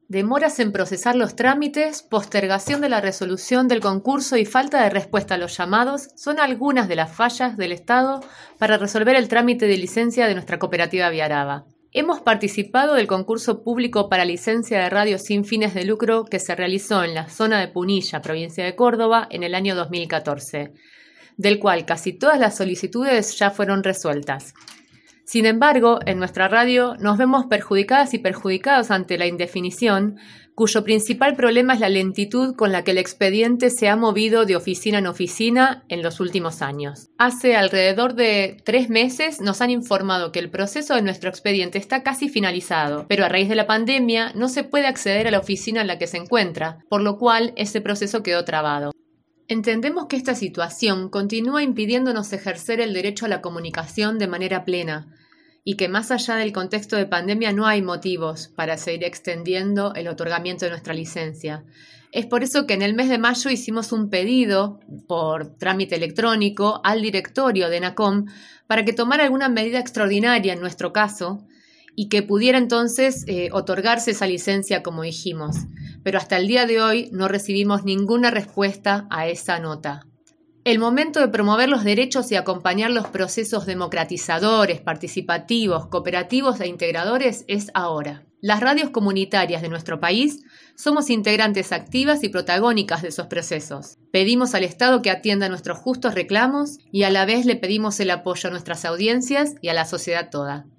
Demoras en procesar los trámites, postergación de la resolución del concurso y falta de respuesta a los llamados son algunas de las fallas del Estado para resolver el trámite de licencia de nuestra cooperativa Viaraba. Hemos participado del concurso público para licencia de radio sin fines de lucro que se realizó en la zona de Punilla, provincia de Córdoba, en el año 2014, del cual casi todas las solicitudes ya fueron resueltas. Sin embargo, en nuestra radio nos vemos perjudicadas y perjudicados ante la indefinición, cuyo principal problema es la lentitud con la que el expediente se ha movido de oficina en oficina en los últimos años. Hace alrededor de 3 meses nos han informado que el proceso de nuestro expediente está casi finalizado, pero a raíz de la pandemia no se puede acceder a la oficina en la que se encuentra, por lo cual ese proceso quedó trabado. Entendemos que esta situación continúa impidiéndonos ejercer el derecho a la comunicación de manera plena y que más allá del contexto de pandemia no hay motivos para seguir extendiendo el otorgamiento de nuestra licencia. Es por eso que en el mes de mayo hicimos un pedido por trámite electrónico al directorio de ENACOM para que tomara alguna medida extraordinaria en nuestro caso y que pudiera entonces otorgarse esa licencia como dijimos. Pero hasta el día de hoy no recibimos ninguna respuesta a esa nota. El momento de promover los derechos y acompañar los procesos democratizadores, participativos, cooperativos e integradores es ahora. Las radios comunitarias de nuestro país somos integrantes activas y protagónicas de esos procesos. Pedimos al Estado que atienda nuestros justos reclamos y a la vez le pedimos el apoyo a nuestras audiencias y a la sociedad toda.